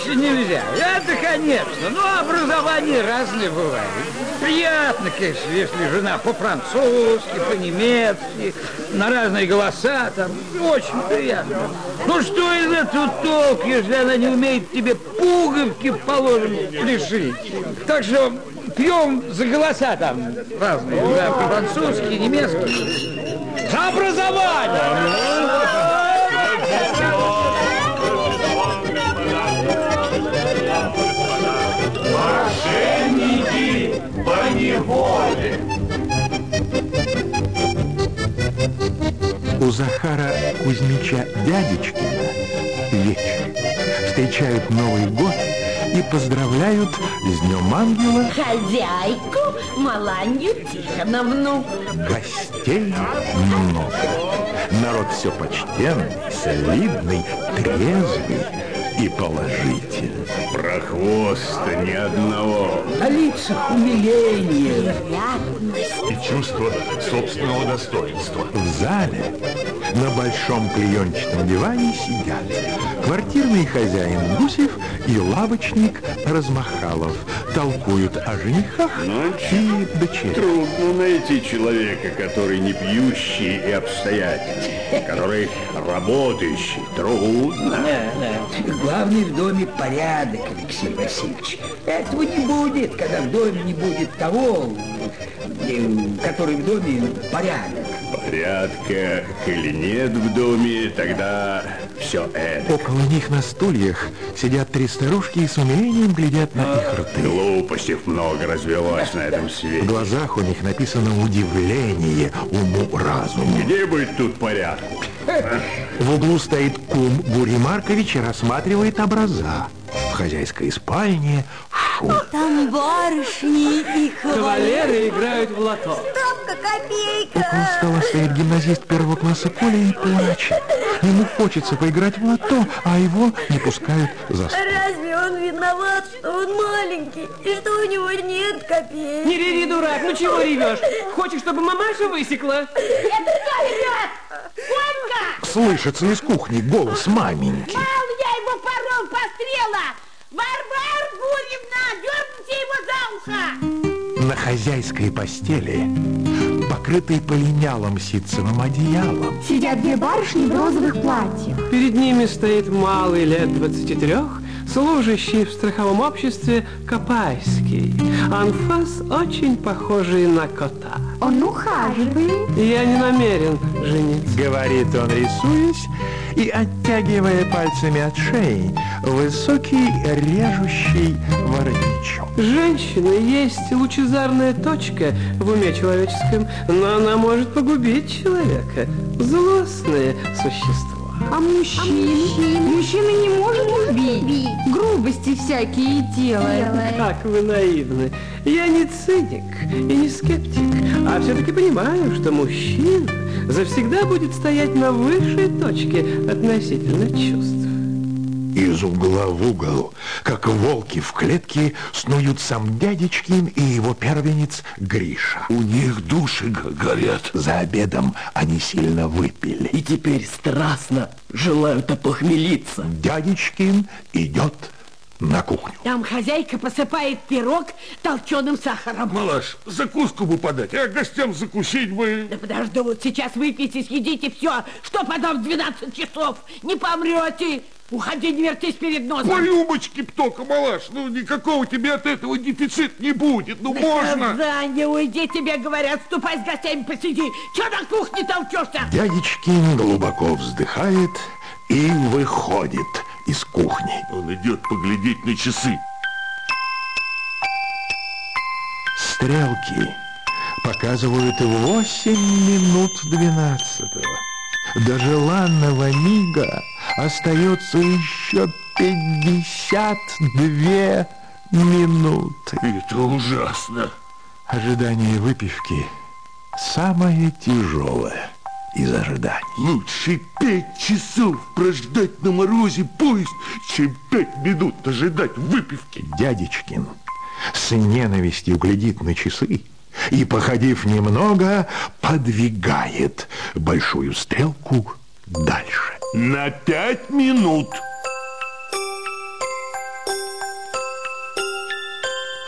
иначе нельзя. Это, конечно, но образование разное бывает. Приятно, конечно, если жена по-французски, по-немецки, на разные голоса, там, очень приятно. Ну что из этого толк, если она не умеет тебе пуговки, положим, пришить? Так что пьем за голоса там разные, да, по-французски, немецки. За образование! Мошенники по неволе. У Захара Кузьмича Дядечкина вечер. Встречают Новый год и поздравляют с Днем Ангела хозяйку Маланью Тихоновну. Гостей много. Народ все почтенный, солидный, трезвый и положительный. Прохвоста ни одного. На лицах умиление. И чувство собственного достоинства. В зале на большом клеенчатом диване сидят квартирный хозяин Гусев и лавочник Размахалов. Толкуют о женихах и дочерях. Трудно найти человека, который не пьющий и обстоятельный, который работающий. Трудно. Да. Главный в доме порядок, Алексей Васильевич. Этого не будет, когда в доме не будет того, который в доме порядок. Порядка или нет в доме, тогда все это. Около них на стульях сидят три старушки и с умилением глядят на их рты. Глупостей много развелось на этом свете. В глазах у них написано удивление уму-разуму. Где быть тут порядку? В углу стоит кум Бурий Маркович и рассматривает образа. В хозяйской спальне шум. Там барышни и кавалеры играют в лото. Копейка. Около стола стоит гимназист первого класса Коля и плачет. Ему хочется поиграть в лото, а его не пускают за стол. Разве он виноват, что он маленький и что у него нет копеек? Не реви, дурак, ну чего ревешь? Хочешь, чтобы мамаша высекла? Это кто ревет? Колька! Слышится из кухни голос маменьки. Мал, я его порол пострела! Варвара Гурьевна, дерните его за ухо! На хозяйской постели, покрытой полинялым ситцевым одеялом, сидят две барышни в розовых платьях. Перед ними стоит малый лет 23, служащий в страховом обществе Копайский. Анфас очень похожий на кота. Он ухаживает. Я не намерен жениться. говорит он, рисуясь и оттягивая пальцами от шеи высокий режущий воротничок. Женщина есть лучезарная точка в уме человеческом, но она может погубить человека. Злостное существо. А мужчин? Мужчина не может убить. Грубости всякие делает. Как вы наивны. Я не циник и не скептик, а все-таки понимаю, что мужчина завсегда будет стоять на высшей точке относительно чувств. Из угла в угол, как волки в клетке, снуют сам Дядечкин и его первенец Гриша. У них души горят. За обедом они сильно выпили. И теперь страстно желают опохмелиться. Дядечкин идет на кухню. Там хозяйка посыпает пирог толченым сахаром. Малаш, закуску бы подать, а гостям закусить бы. Да подожду, вот сейчас выпейте, съедите все, что потом в 12 часов не помрете. Уходи, не вертись перед носом. По рюмочке только, малаш, ну никакого тебе от этого дефицит не будет, ну можно. Да, не уйди, тебе говорят, ступай с гостями посиди. Че на кухне толчешься? Дядечкин глубоко вздыхает и выходит из кухни. Он идет поглядеть на часы. Стрелки показывают 8 минут 12-го. До желанного мига остается еще 52 минуты. Это ужасно. Ожидание выпивки самое тяжелое из ожиданий. Лучше 5 часов прождать на морозе поезд, чем 5 минут ожидать выпивки. Дядечкин с ненавистью глядит на часы и, походив немного, подвигает большую стрелку дальше. На 5 минут.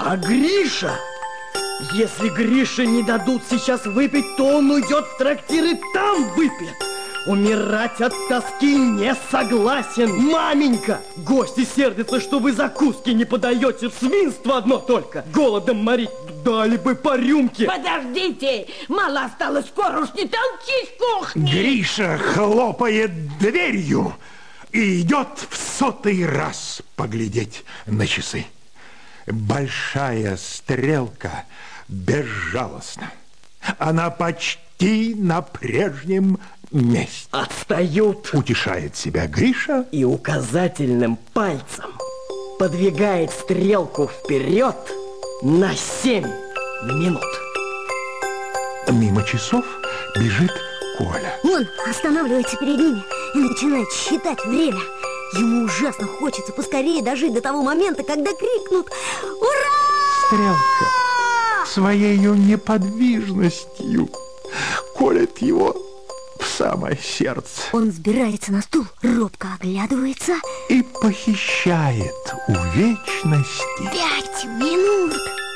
А Гриша? Если Грише не дадут сейчас выпить, то он уйдет в трактир и там выпьет. Умирать от тоски не согласен. Маменька, гости сердятся, что вы закуски не подаете. Свинство одно только. Голодом морить дали бы по рюмке. Подождите, мало осталось, скоро уж не толчись в кухне. Гриша хлопает дверью и идет в 100-й раз поглядеть на часы. Большая стрелка безжалостна. Она почти на прежнем месте. Отстают. Утешает себя Гриша. И указательным пальцем подвигает стрелку вперед на 7 минут. Мимо часов бежит Коля. Он останавливается перед ними и начинает считать время. Ему ужасно хочется поскорее дожить до того момента, когда крикнут «Ура!». Стрелка своею неподвижностью колет его в самое сердце. Он взбирается на стул, робко оглядывается и похищает у вечности 5 минут.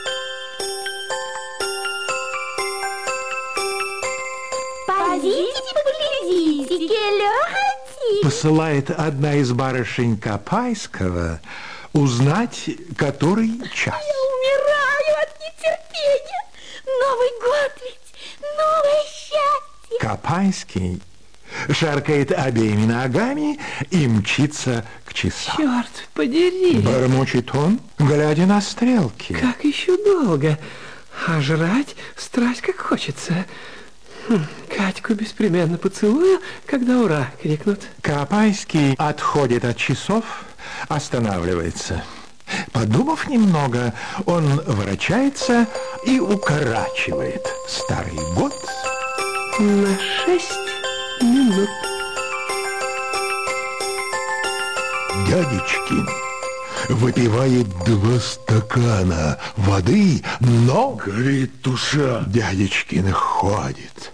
Подите, поглядите, лёготик. Посылает одна из барышень Копайского узнать, который час. Я умираю от нетерпения. Новый год ведь, новое счастье. Копайский шаркает обеими ногами и мчится к часам. Черт подери! Бормочет он, глядя на стрелки. Как еще долго? А жрать страсть как хочется. Катьку беспременно поцелую, когда ура крикнут. Копайский отходит от часов, останавливается. Подумав немного, он ворочается и укорачивает старый год на 6 минут. Дядечкин выпивает 2 стакана воды, но... Горит душа. Дядечкин ходит.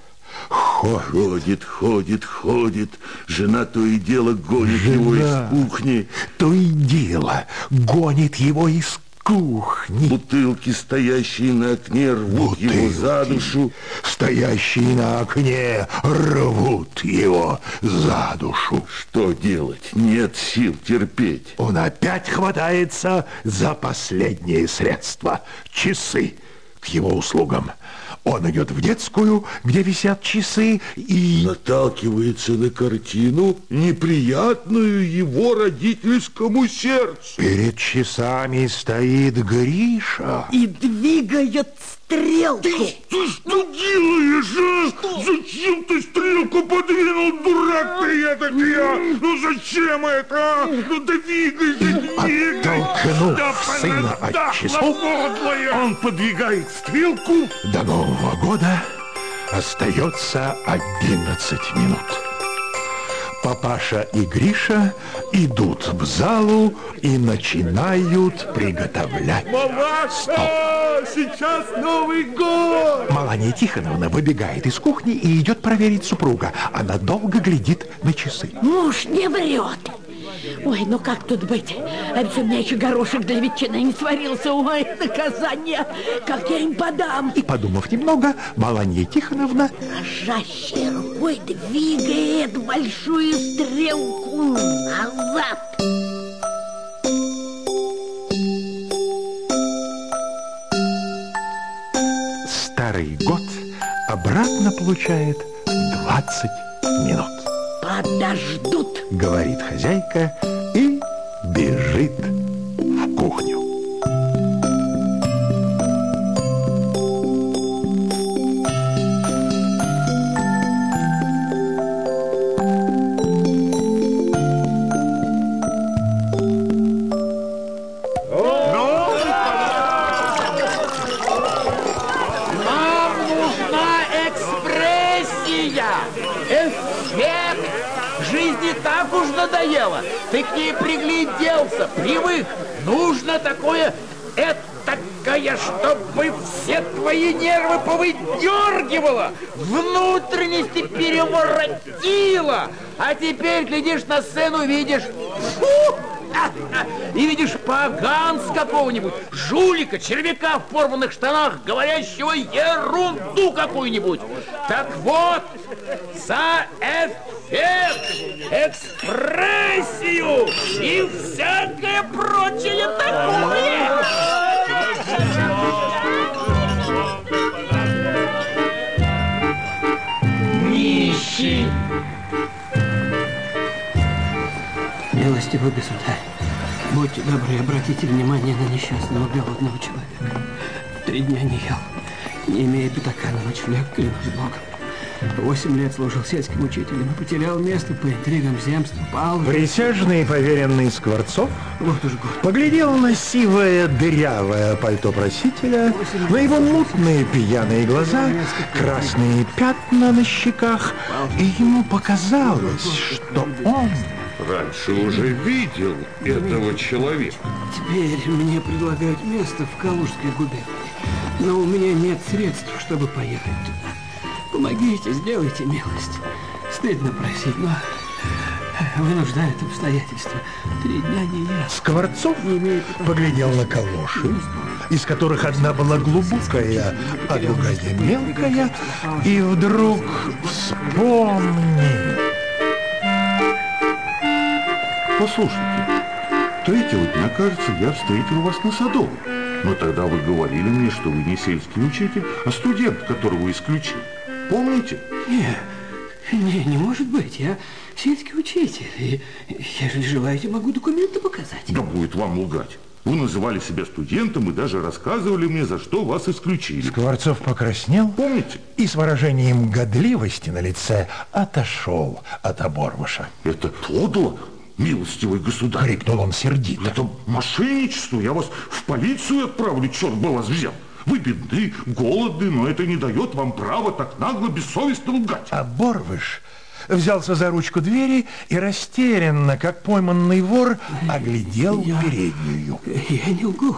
Ходит. Жена то и дело гонит его из кухни. То и дело гонит его из кухни. Бутылки, стоящие на окне, рвут его за душу. Стоящие на окне рвут его за душу. Что делать? Нет сил терпеть. Он опять хватается за последнее средство — часы к его услугам. Он идет в детскую, где висят часы, и... наталкивается на картину, неприятную его родительскому сердцу. Перед часами стоит Гриша. И двигает стрелку. Ты что делаешь, а? Зачем ты стрелку подвинул, дурак ты этакий? Ну зачем это, а? Ну двигайся, Оттолкнув сына от часов, он подвигает стрелку. До Нового года остается 11 минут. Папаша и Гриша идут в залу и начинают приготовлять стол. Сейчас Новый год! Маланья Тихоновна выбегает из кухни и идет проверить супруга. Она долго глядит на часы. Муж не врет. Ой, ну как тут быть? А ведь у меня еще горошек для ветчины не сварился. Ой, наказание, как я им подам. И, подумав немного, Маланья Тихоновна дрожащей рукой двигает большую стрелку назад. старый год обратно получает 20 минут. Подождут, Говорит хозяйка и бежит в кухню. Эффект! Жизни так уж надоело. Ты к ней пригляделся, привык. Нужно такое, этакое, чтобы все твои нервы повыдергивало, внутренности переворотило. А теперь глядишь на сцену, видишь, фу! И и видишь поганца какого-нибудь, жулика, червяка в порванных штанах, говорящего ерунду какую-нибудь. Так вот, за эффект, экспрессию и всякое прочее такое. Нищий. Милостивый государь, будьте добры, обратите внимание на несчастного голодного человека. 3 дня не ел, не имея пятака на ночлег, клянусь Богом. 8 лет служил сельским учителем и потерял место по интригам земства, пал. Присяжный поверенный Скворцов вот уж год поглядел на сивое дырявое пальто просителя, на его мутные пьяные глаза, красные пятна на щеках, и ему показалось, что он раньше уже видел этого человека. Теперь мне предлагают место в Калужской губернии, но у меня нет средств, чтобы поехать туда. Помогите, сделайте милость. Стыдно просить, но вынуждают обстоятельства. 3 дня не ел. Скворцов поглядел на калоши, из которых одна была глубокая, а другая мелкая, и вдруг вспомнил. Послушайте, 3-го дня, кажется, я встретил вас на Садовой. Но тогда вы говорили мне, что вы не сельский учитель, а студент, которого исключили. Помните? Не может быть. Я сельский учитель. И, если желаете, могу документы показать. Да будет вам лгать. Вы называли себя студентом и даже рассказывали мне, за что вас исключили. Скворцов покраснел, помните? И с выражением годливости на лице отошел от Оборвыша. Это подло, милостивый государь. Крикнул он сердито. Это мошенничество. Я вас в полицию отправлю, черт бы вас взял. Вы бедны, голодны, но это не дает вам права так нагло, бессовестно лгать. Оборвыш взялся за ручку двери и растерянно, как пойманный вор, оглядел переднюю. Я не лгу.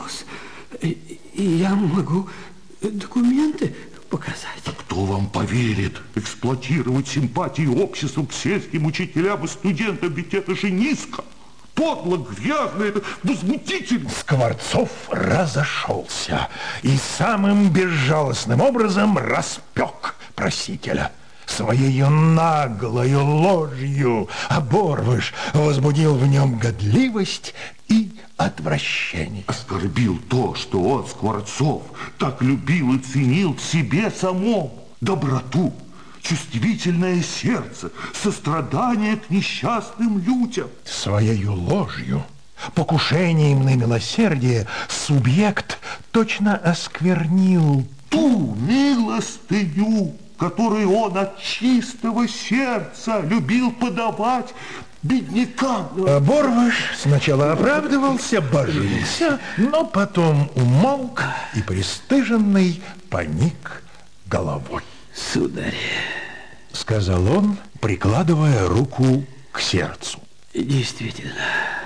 Я могу документы показать. А кто вам поверит? Эксплуатировать симпатии общества к сельским учителям и студентам, ведь это же низко. Подло, грязно, это возмутительно. Скворцов разошелся и самым безжалостным образом распек просителя. Своею наглою ложью Оборвыш возбудил в нем годливость и отвращение. Оскорбил то, что он, Скворцов, так любил и ценил в себе самом. Доброту, чувствительное сердце, сострадание к несчастным людям. Своею ложью, покушением на милосердие, субъект точно осквернил ту милостыню, которую он от чистого сердца любил подавать беднякам. Оборвыш сначала оправдывался, божился, но потом умолк и пристыженный поник головой. Сударь, сказал он, прикладывая руку к сердцу. Действительно,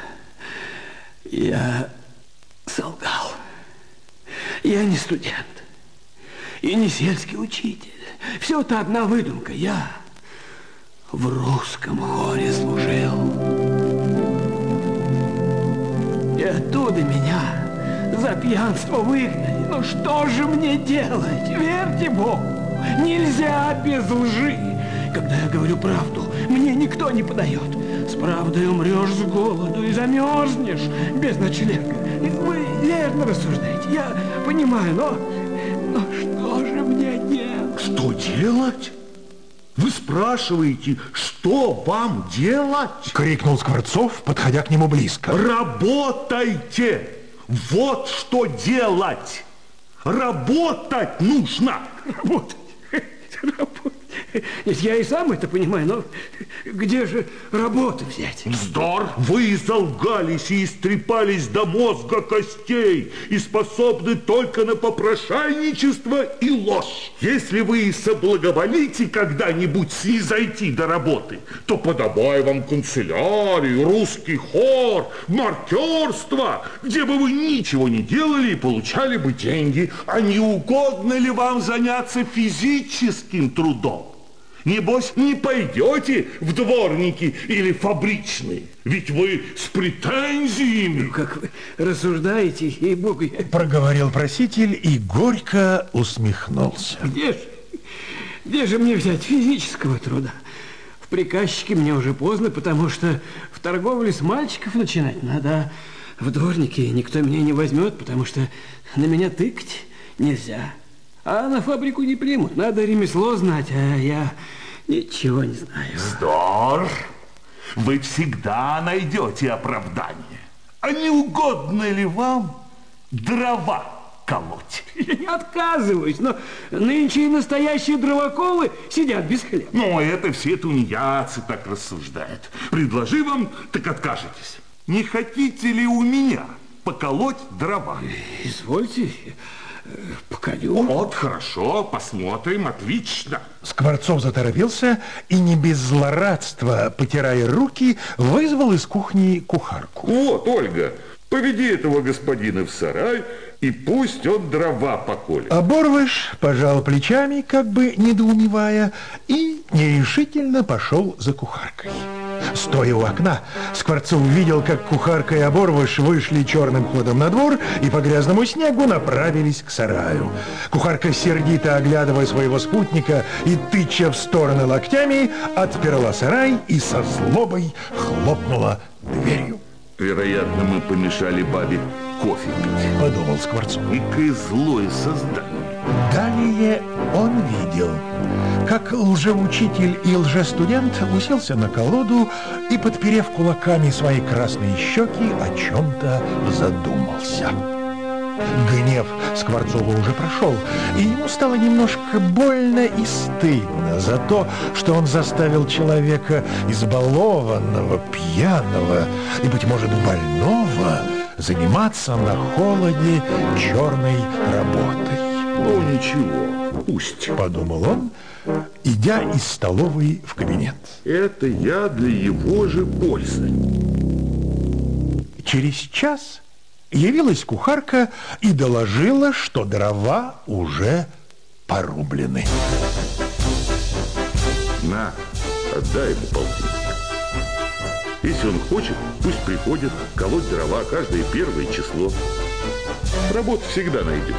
я солгал. Я не студент и не сельский учитель. Все это одна выдумка. Я в русском хоре служил. И оттуда меня за пьянство выгнали. Ну что же мне делать? Верьте Богу, нельзя без лжи. Когда я говорю правду, мне никто не подает. С правдой умрешь с голоду и замерзнешь без ночлега. Вы верно рассуждаете, я понимаю, но что же мне делать? Что делать? Вы спрашиваете, что вам делать? Крикнул Скворцов, подходя к нему близко. Работайте! Вот что делать! Работать нужно! Работать? Я и сам это понимаю, но где же работу взять? Вздор! Вы залгались и истрепались до мозга костей и способны только на попрошайничество и ложь. Если вы соблаговолите когда-нибудь снизойти до работы, то подобай вам канцелярию, русский хор, маркерство, где бы вы ничего не делали и получали бы деньги. А не угодно ли вам заняться физическим трудом? Небось, не пойдете в дворники или фабричные? Ведь вы с претензиями. Ну, как вы рассуждаете, ей-богу. Проговорил проситель и горько усмехнулся. Где же мне взять физического труда? В приказчике мне уже поздно, потому что в торговле с мальчиков начинать надо. В дворнике никто меня не возьмет, потому что на меня тыкать нельзя. А на фабрику не примут. Надо ремесло знать, а я ничего не знаю. Вздор! Вы всегда найдете оправдание. А не угодно ли вам дрова колоть? Я не отказываюсь, но нынче и настоящие дровоколы сидят без хлеба. Ну, это все тунеядцы так рассуждают. Предложи вам, так откажетесь. Не хотите ли у меня поколоть дрова? Извольте, поколю. Вот, хорошо, посмотрим, отлично. Скворцов заторопился и не без злорадства, потирая руки, вызвал из кухни кухарку. Вот, Ольга, поведи этого господина в сарай, и пусть он дрова поколет. Оборвыш пожал плечами, как бы недоумевая, и нерешительно пошел за кухаркой. Стоя у окна, Скворцов увидел, как кухарка и Оборвыш вышли черным ходом на двор и по грязному снегу направились к сараю. Кухарка, сердито оглядывая своего спутника и тыча в стороны локтями, отперла сарай и со злобой хлопнула дверью. Вероятно, мы помешали бабе кофе пить, подумал Скворцов. Какое злое создание. Далее он видел, как лжеучитель и лжестудент уселся на колоду и, подперев кулаками свои красные щеки, о чем-то задумался. Гнев Скворцова уже прошел, и ему стало немножко больно и стыдно за то, что он заставил человека избалованного, пьяного и, быть может, больного заниматься на холоде черной работой. Ну, ничего, пусть, подумал он, идя из столовой в кабинет. Это я для его же пользы. Через час явилась кухарка и доложила, что дрова уже порублены. На, отдай ему полтинник. Если он хочет, пусть приходит колоть дрова каждое первое число. Работа всегда найдется.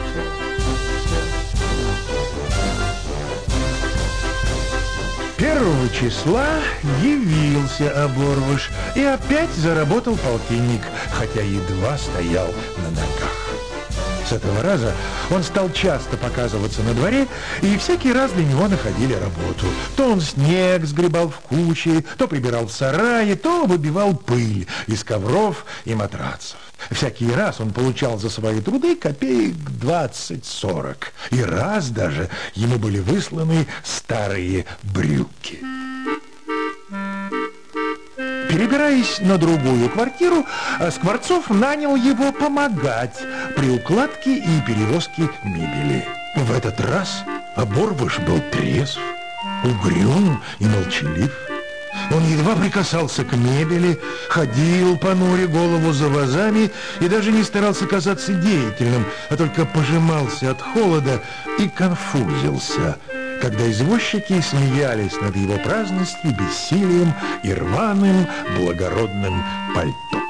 1 числа явился Оборвыш и опять заработал полтинник, хотя едва стоял на ногах. С этого раза он стал часто показываться на дворе, и всякий раз для него находили работу. То он снег сгребал в кучи, то прибирал в сарае, то выбивал пыль из ковров и матрацев. Всякий раз он получал за свои труды копеек 20-40. И раз даже ему были высланы старые брюки. Перебираясь на другую квартиру, Скворцов нанял его помогать при укладке и перевозке мебели. В этот раз Оборвыш был трезв, угрюм и молчалив. Он едва прикасался к мебели, ходил, понуря голову за вазами, и даже не старался казаться деятельным, а только пожимался от холода и конфузился, когда извозчики смеялись над его праздностью, бессилием и рваным благородным пальто.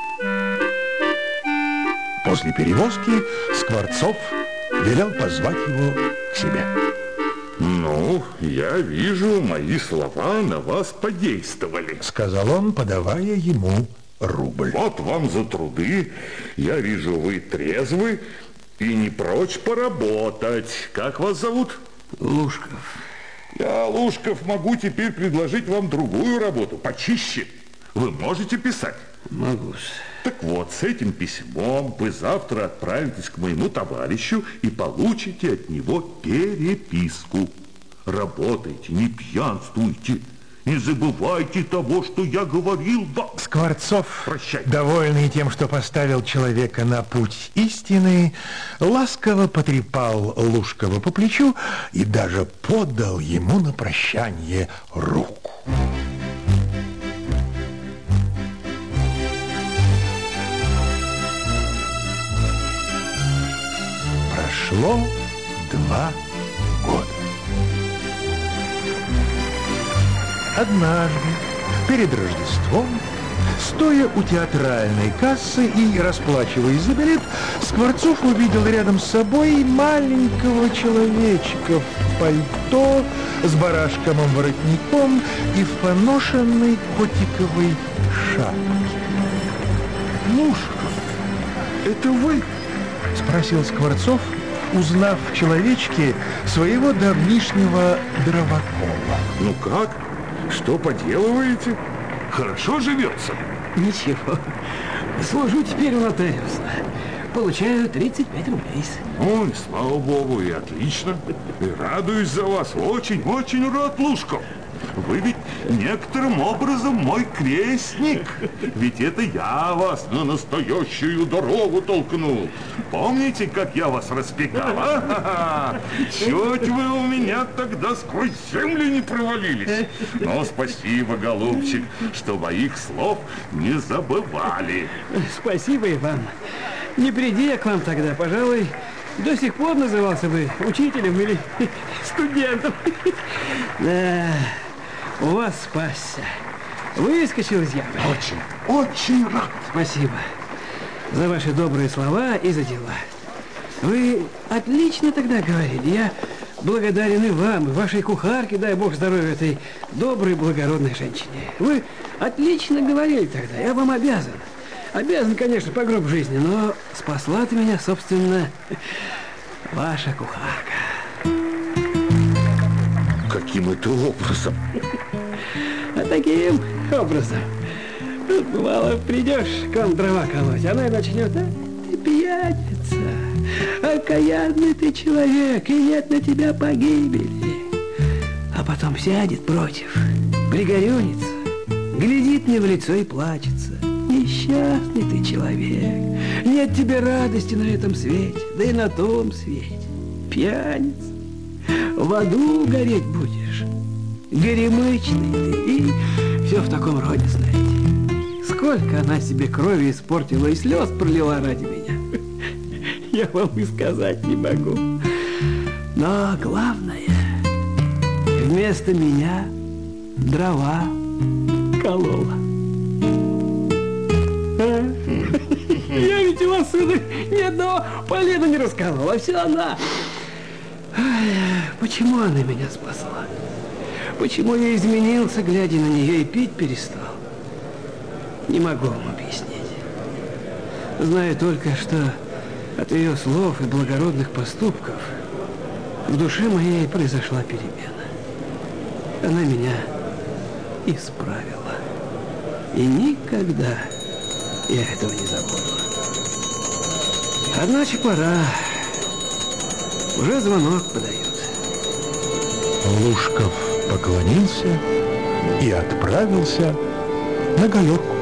После перевозки Скворцов велел позвать его к себе. Ну, я вижу, мои слова на вас подействовали, сказал он, подавая ему рубль. Вот вам за труды. Я вижу, вы трезвы и не прочь поработать. Как вас зовут? Лужков. Я, Лужков, могу теперь предложить вам другую работу, почище. Вы можете писать? Могу. Так вот, с этим письмом вы завтра отправитесь к моему товарищу и получите от него переписку. Работайте, не пьянствуйте, не забывайте того, что я говорил вам. Скворцов, прощай, довольный тем, что поставил человека на путь истины, ласково потрепал Лужкова по плечу и даже подал ему на прощание руку. Прошло 2 года. Однажды, перед Рождеством, стоя у театральной кассы и расплачиваясь за билет, Скворцов увидел рядом с собой маленького человечка в пальто с барашковым воротником и в поношенной котиковой шапке. Лушков, это вы? Спросил Скворцов, узнав в человечке своего давнишнего дровокола. Ну как? Что поделываете? Хорошо живется? Ничего. Служу теперь у нотариуса. Получаю 35 рублей. Ой, слава богу, и отлично. И радуюсь за вас. Очень рад, Лушков. Вы ведь некоторым образом мой крестник. Ведь это я вас на настоящую дорогу толкнул. Помните, как я вас распекал? Чуть вы у меня тогда сквозь землю не провалились. Но спасибо, голубчик, что моих слов не забывали. Спасибо и вам. Не приди я к вам тогда, пожалуй, до сих пор назывался бы учителем или студентом. Да, у вас спасся. Выскочил из ямы. Очень рад. Спасибо за ваши добрые слова и за дела. Вы отлично тогда говорили. Я благодарен и вам, и вашей кухарке, дай бог здоровья этой доброй, благородной женщине. Вы отлично говорили тогда, я вам обязан. Обязан, конечно, по гроб жизни, но спасла-то меня, собственно, ваша кухарка. Каким это образом? А таким образом. Тут, бывало, придешь к вам дрова колоть, она и начнет: а ты пьяница, окаянный ты человек, и нет на тебя погибели. А потом сядет против, пригорюнится, глядит мне в лицо и плачется. Несчастный ты человек, нет тебе радости на этом свете, да и на том свете. Пьяница, в аду гореть будешь, горемычный ты, и все в таком роде, знаете. Сколько она себе крови испортила и слез пролила ради меня, я вам и сказать не могу. Но главное, вместо меня дрова колола. Я ведь у вас, сударь, ни одного полена не расколол, а все она. Ай, почему она меня спасла? Почему я изменился, глядя на нее, и пить перестал? Не могу вам объяснить. Знаю только, что от ее слов и благородных поступков в душе моей произошла перемена. Она меня исправила. И никогда я этого не забуду. Одначе пора. Уже звонок подают. Лушков поклонился и отправился на галерку.